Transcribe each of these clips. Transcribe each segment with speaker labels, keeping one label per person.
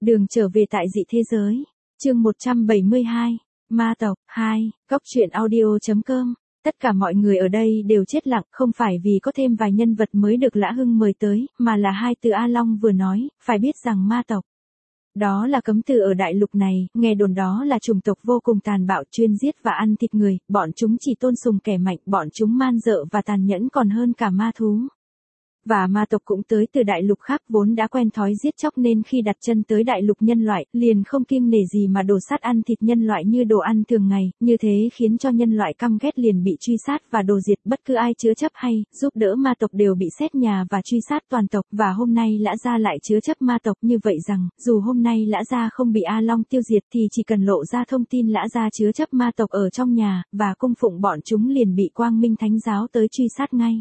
Speaker 1: Đường trở về tại dị thế giới. Chương 172. Ma tộc 2. Cóc truyện audio.com. Tất cả mọi người ở đây đều chết lặng, không phải vì có thêm vài nhân vật mới được Lã Hưng mời tới, mà là hai từ A Long vừa nói, phải biết rằng ma tộc. Đó là cấm từ ở đại lục này, nghe đồn đó là chủng tộc vô cùng tàn bạo, chuyên giết và ăn thịt người, bọn chúng chỉ tôn sùng kẻ mạnh, bọn chúng man dợ và tàn nhẫn còn hơn cả ma thú. Và ma tộc cũng tới từ đại lục khác vốn đã quen thói giết chóc nên khi đặt chân tới đại lục nhân loại, liền không kiêng nể gì mà đổ sát ăn thịt nhân loại như đồ ăn thường ngày, như thế khiến cho nhân loại căm ghét liền bị truy sát và đồ diệt, bất cứ ai chứa chấp hay giúp đỡ ma tộc đều bị xét nhà và truy sát toàn tộc, và hôm nay Lã Gia lại chứa chấp ma tộc, như vậy rằng, dù hôm nay Lã Gia không bị A Long tiêu diệt thì chỉ cần lộ ra thông tin Lã Gia chứa chấp ma tộc ở trong nhà, và cung phụng bọn chúng liền bị Quang Minh Thánh Giáo tới truy sát ngay.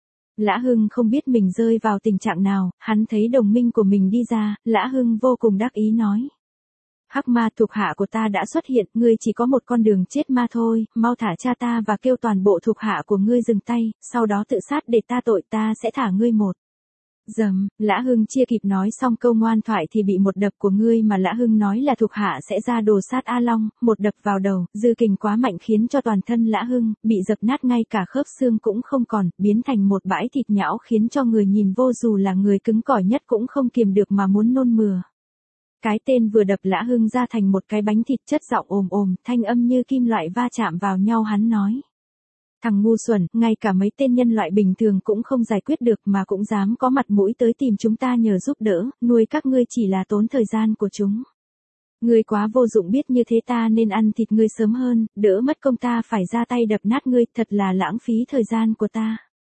Speaker 1: Lã Hưng không biết mình rơi vào tình trạng nào, hắn thấy đồng minh của mình đi ra, Lã Hưng vô cùng đắc ý nói. Hắc ma thuộc hạ của ta đã xuất hiện, ngươi chỉ có một con đường chết ma thôi, mau thả cha ta và kêu toàn bộ thuộc hạ của ngươi dừng tay, sau đó tự sát để ta tội, ta sẽ thả ngươi một. Dầm, Lã Hưng chưa kịp nói xong câu ngoan thoại thì bị một đập của ngươi mà Lã Hưng nói là thuộc hạ sẽ ra đồ sát A Long, một đập vào đầu, dư kình quá mạnh khiến cho toàn thân Lã Hưng bị dập nát, ngay cả khớp xương cũng không còn, biến thành một bãi thịt nhão khiến cho người nhìn vô dù là người cứng cỏi nhất cũng không kiềm được mà muốn nôn mửa. Cái tên vừa đập Lã Hưng ra thành một cái bánh thịt, chất giọng ồm ồm, thanh âm như kim loại va chạm vào nhau, hắn nói. Thằng ngu xuẩn, ngay cả mấy tên nhân loại bình thường cũng không giải quyết được mà cũng dám có mặt mũi tới tìm chúng ta nhờ giúp đỡ, nuôi các ngươi chỉ là tốn thời gian của chúng. Ngươi quá vô dụng, biết như thế ta nên ăn thịt ngươi sớm hơn, đỡ mất công ta phải ra tay đập nát ngươi, thật là lãng phí thời gian của ta.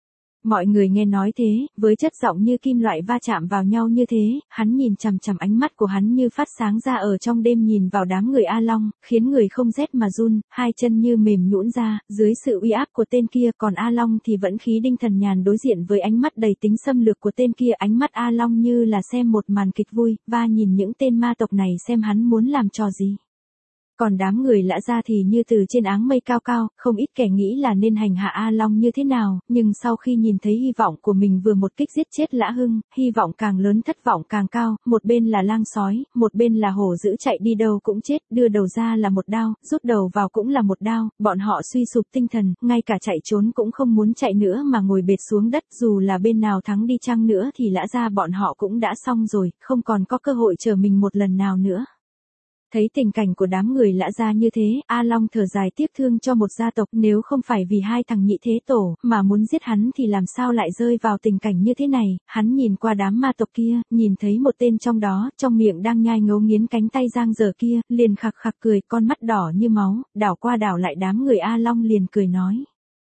Speaker 1: Mọi người nghe nói thế, với chất giọng như kim loại va chạm vào nhau như thế, hắn nhìn chằm chằm, ánh mắt của hắn như phát sáng ra ở trong đêm nhìn vào đám người A Long, khiến người không rét mà run, hai chân như mềm nhũn ra, dưới sự uy áp của tên kia, còn A Long thì vẫn khí đinh thần nhàn đối diện với ánh mắt đầy tính xâm lược của tên kia, ánh mắt A Long như là xem một màn kịch vui, và nhìn những tên ma tộc này xem hắn muốn làm trò gì. Còn đám người Lã Gia thì như từ trên áng mây cao cao, không ít kẻ nghĩ là nên hành hạ A Long như thế nào, nhưng sau khi nhìn thấy hy vọng của mình vừa một kích giết chết Lã Hưng, hy vọng càng lớn thất vọng càng cao, một bên là lang sói, một bên là hổ dữ, chạy đi đâu cũng chết, đưa đầu ra là một đao, rút đầu vào cũng là một đao, bọn họ suy sụp tinh thần, ngay cả chạy trốn cũng không muốn chạy nữa mà ngồi bệt xuống đất, dù là bên nào thắng đi chăng nữa thì Lã Gia bọn họ cũng đã xong rồi, không còn có cơ hội chờ mình một lần nào nữa. Thấy tình cảnh của đám người Lã Gia như thế, A Long thở dài tiếc thương cho một gia tộc, nếu không phải vì hai thằng nhị thế tổ, mà muốn giết hắn thì làm sao lại rơi vào tình cảnh như thế này, hắn nhìn qua đám ma tộc kia, nhìn thấy một tên trong đó, trong miệng đang nhai ngấu nghiến cánh tay giang dở kia, liền khặc khặc cười, con mắt đỏ như máu, đảo qua đảo lại đám người A Long liền cười nói.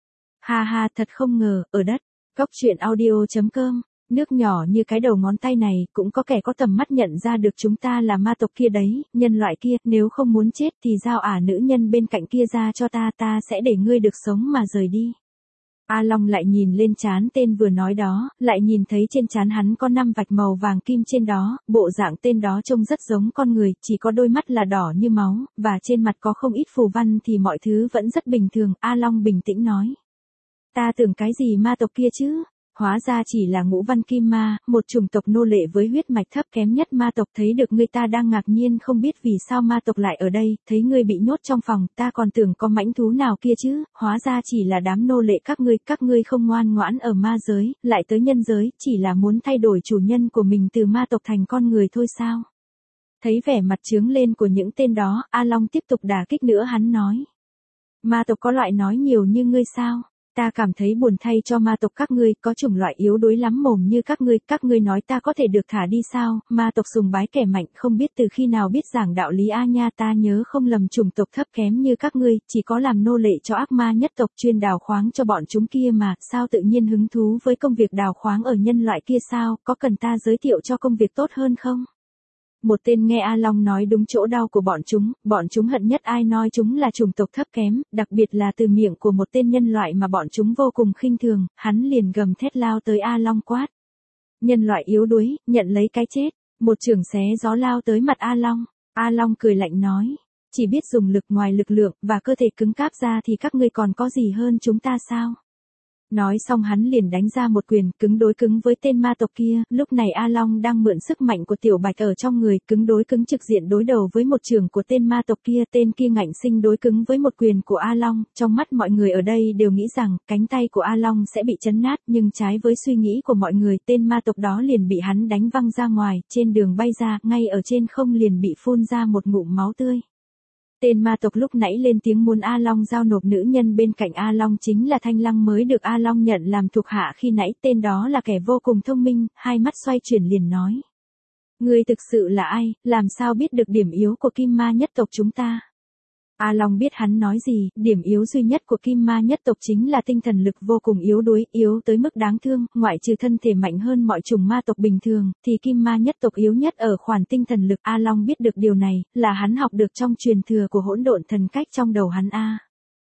Speaker 1: Ha ha, thật không ngờ, ở đất, cóc truyện audio.com. Nước nhỏ như cái đầu ngón tay này, cũng có kẻ có tầm mắt nhận ra được chúng ta là ma tộc kia đấy, nhân loại kia, nếu không muốn chết thì giao nữ nhân bên cạnh kia ra cho ta, ta sẽ để ngươi được sống mà rời đi. A Long lại nhìn lên trán tên vừa nói đó, lại nhìn thấy trên trán hắn có 5 vạch màu vàng kim trên đó, bộ dạng tên đó trông rất giống con người, chỉ có đôi mắt là đỏ như máu, và trên mặt có không ít phù văn thì mọi thứ vẫn rất bình thường, A Long bình tĩnh nói. Ta tưởng cái gì ma tộc kia chứ? Hóa ra chỉ là Ngũ Văn Kim Ma, một chủng tộc nô lệ với huyết mạch thấp kém nhất ma tộc. Thấy được ngươi ta đang ngạc nhiên không biết vì sao ma tộc lại ở đây, thấy ngươi bị nhốt trong phòng, ta còn tưởng có mãnh thú nào kia chứ, hóa ra chỉ là đám nô lệ các ngươi không ngoan ngoãn ở ma giới, lại tới nhân giới, chỉ là muốn thay đổi chủ nhân của mình từ ma tộc thành con người thôi sao? Thấy vẻ mặt chướng lên của những tên đó, A Long tiếp tục đả kích nữa, hắn nói. Ma tộc có loại nói nhiều như ngươi sao? Ta cảm thấy buồn thay cho ma tộc các ngươi, có chủng loại yếu đuối lắm mồm như các ngươi nói ta có thể được thả đi sao, ma tộc sùng bái kẻ mạnh, không biết từ khi nào biết giảng đạo lý a nha, ta nhớ không lầm chủng tộc thấp kém như các ngươi, chỉ có làm nô lệ cho ác ma nhất tộc chuyên đào khoáng cho bọn chúng kia mà, sao tự nhiên hứng thú với công việc đào khoáng ở nhân loại kia sao, có cần ta giới thiệu cho công việc tốt hơn không? Một tên nghe A Long nói đúng chỗ đau của bọn chúng hận nhất ai nói chúng là chủng tộc thấp kém, đặc biệt là từ miệng của một tên nhân loại mà bọn chúng vô cùng khinh thường, hắn liền gầm thét lao tới A Long quát. Nhân loại yếu đuối, nhận lấy cái chết, một chưởng xé gió lao tới mặt A Long. A Long cười lạnh nói, chỉ biết dùng lực ngoài lực lượng và cơ thể cứng cáp ra thì các ngươi còn có gì hơn chúng ta sao? Nói xong hắn liền đánh ra một quyền, cứng đối cứng với tên ma tộc kia, lúc này A Long đang mượn sức mạnh của Tiểu Bạch ở trong người, cứng đối cứng trực diện đối đầu với một trường của tên ma tộc kia, tên kia ngạnh sinh đối cứng với một quyền của A Long, trong mắt mọi người ở đây đều nghĩ rằng, cánh tay của A Long sẽ bị chấn nát, nhưng trái với suy nghĩ của mọi người, tên ma tộc đó liền bị hắn đánh văng ra ngoài, trên đường bay ra, ngay ở trên không liền bị phun ra một ngụm máu tươi. Tên ma tộc lúc nãy lên tiếng muốn A Long giao nộp nữ nhân bên cạnh A Long chính là Thanh Lăng mới được A Long nhận làm thuộc hạ khi nãy, tên đó là kẻ vô cùng thông minh, hai mắt xoay chuyển liền nói. Ngươi thực sự là ai, làm sao biết được điểm yếu của Kim Ma nhất tộc chúng ta? A Long biết hắn nói gì, điểm yếu duy nhất của Kim Ma nhất tộc chính là tinh thần lực vô cùng yếu đuối, yếu tới mức đáng thương, ngoại trừ thân thể mạnh hơn mọi chủng ma tộc bình thường, thì Kim Ma nhất tộc yếu nhất ở khoản tinh thần lực. A Long biết được điều này, là hắn học được trong truyền thừa của hỗn độn thần cách trong đầu hắn A.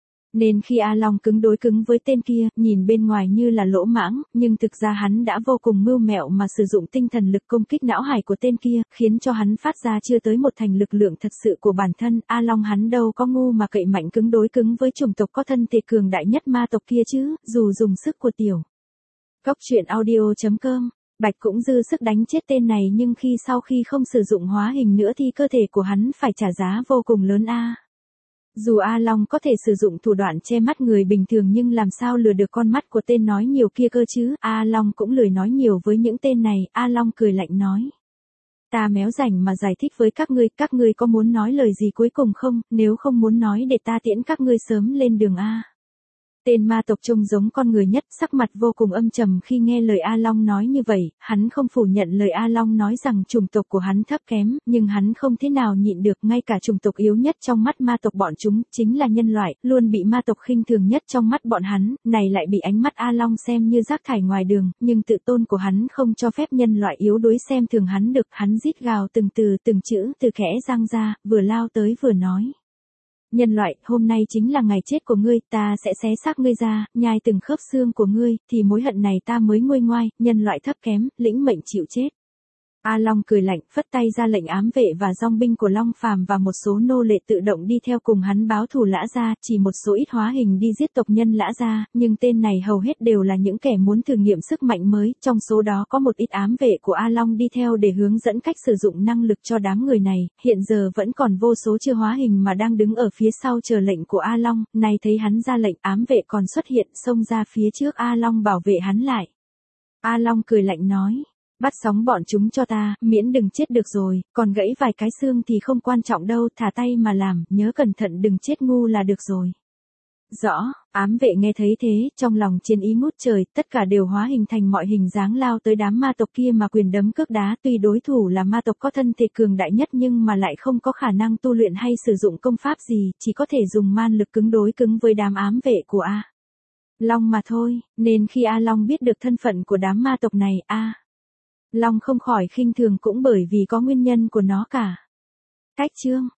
Speaker 1: Nên khi A Long cứng đối cứng với tên kia, nhìn bên ngoài như là lỗ mãng, nhưng thực ra hắn đã vô cùng mưu mẹo mà sử dụng tinh thần lực công kích não hải của tên kia, khiến cho hắn phát ra chưa tới một thành lực lượng thật sự của bản thân. A Long hắn đâu có ngu mà cậy mạnh cứng đối cứng với chủng tộc có thân thể cường đại nhất ma tộc kia chứ, dù dùng sức của Tiểu Cóc Truyện Audio.com. Bạch cũng dư sức đánh chết tên này, nhưng sau khi không sử dụng hóa hình nữa thì cơ thể của hắn phải trả giá vô cùng lớn A. Dù A Long có thể sử dụng thủ đoạn che mắt người bình thường nhưng làm sao lừa được con mắt của tên nói nhiều kia cơ chứ, A Long cũng lười nói nhiều với những tên này, A Long cười lạnh nói. Ta méo rảnh mà giải thích với các ngươi có muốn nói lời gì cuối cùng không, nếu không muốn nói để ta tiễn các ngươi sớm lên đường A. Tên ma tộc trông giống con người nhất, sắc mặt vô cùng âm trầm khi nghe lời A Long nói như vậy, hắn không phủ nhận lời A Long nói rằng chủng tộc của hắn thấp kém, nhưng hắn không thế nào nhịn được, ngay cả chủng tộc yếu nhất trong mắt ma tộc bọn chúng, chính là nhân loại, luôn bị ma tộc khinh thường nhất trong mắt bọn hắn, này lại bị ánh mắt A Long xem như rác thải ngoài đường, nhưng tự tôn của hắn không cho phép nhân loại yếu đuối xem thường hắn được, hắn rít gào từng từ từng chữ từ kẽ răng ra, vừa lao tới vừa nói. Nhân loại, hôm nay chính là ngày chết của ngươi, ta sẽ xé xác ngươi ra, nhai từng khớp xương của ngươi, thì mối hận này ta mới nguôi ngoai, nhân loại thấp kém, lĩnh mệnh chịu chết. A Long cười lạnh, phất tay ra lệnh ám vệ và dòng binh của Long Phàm và một số nô lệ tự động đi theo cùng hắn báo thù Lã Gia, chỉ một số ít hóa hình đi giết tộc nhân Lã Gia, nhưng tên này hầu hết đều là những kẻ muốn thử nghiệm sức mạnh mới, trong số đó có một ít ám vệ của A Long đi theo để hướng dẫn cách sử dụng năng lực cho đám người này, hiện giờ vẫn còn vô số chưa hóa hình mà đang đứng ở phía sau chờ lệnh của A Long, nay thấy hắn ra lệnh ám vệ còn xuất hiện xông ra phía trước A Long bảo vệ hắn lại. A Long cười lạnh nói. Bắt sống bọn chúng cho ta, miễn đừng chết được rồi, còn gãy vài cái xương thì không quan trọng đâu, thả tay mà làm, nhớ cẩn thận đừng chết ngu là được rồi. Rõ, ám vệ nghe thấy thế, trong lòng chiến ý ngút trời, tất cả đều hóa hình thành mọi hình dáng lao tới đám ma tộc kia mà quyền đấm cước đá, tuy đối thủ là ma tộc có thân thể cường đại nhất nhưng mà lại không có khả năng tu luyện hay sử dụng công pháp gì, chỉ có thể dùng man lực cứng đối cứng với đám ám vệ của A Long mà thôi, nên khi A Long biết được thân phận của đám ma tộc này, A Long không khỏi khinh thường cũng bởi vì có nguyên nhân của nó cả. Cách chương